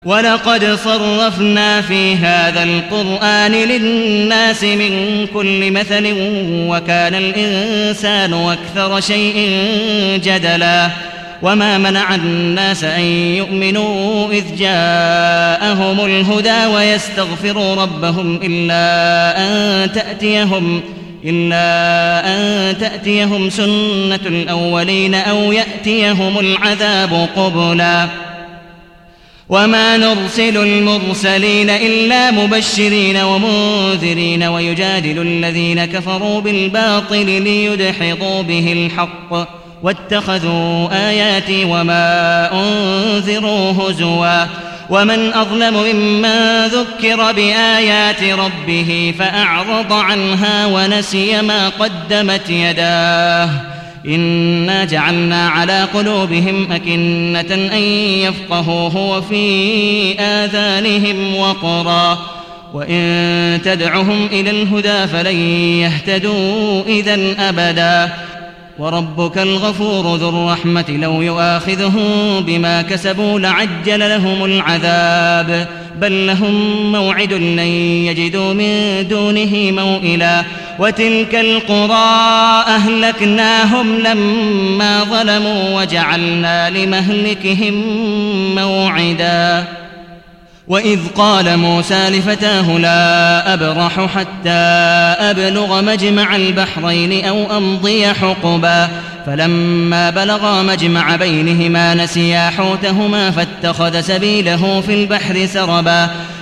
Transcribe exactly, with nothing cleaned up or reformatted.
وَلَقَدْ صَرَّفْنَا فِي هَذَا الْقُرْآنِ لِلنَّاسِ مِنْ كُلِّ مَثَلٍ وَكَانَ الْإِنسَانُ أَكْثَرَ شَيْءٍ جَدَلًا وَمَا مَنَعَ النَّاسَ أَن يُؤْمِنُوا إِذْ جَاءَهُمُ الْهُدَىٰ وَيَسْتَغْفِرُوا رَبَّهُمْ إِلَّا أَن تَأْتِيَهُمْ إلا أن تأتيهم سنة الأولين أو يأتيهم العذاب قبلا وما نرسل المرسلين إلا مبشرين ومنذرين ويجادل الذين كفروا بالباطل ليدحضوا به الحق واتخذوا آياتي وما أنذروا هزوا ومن أظلم ممن ذكر بآيات ربه فأعرض عنها ونسي ما قدمت يداه إنا جعلنا على قلوبهم أكنة أن يفقهوه وفي آذانهم وقرا وإن تدعهم إلى الهدى فلن يهتدوا إذن أبدا وربك الغفور ذو الرحمة لو يؤاخذهم بما كسبوا لعجل لهم العذاب بل لهم موعد لن يجدوا من دونه موئلا وتلك القرى أهلكناهم لما ظلموا وجعلنا لمهلكهم موعدا وإذ قال موسى لفتاه لا أبرح حتى أبلغ مجمع البحرين أو أمضي حقبا فلما بلغا مجمع بينهما نسيا حوتهما فاتخذ سبيله في البحر سربا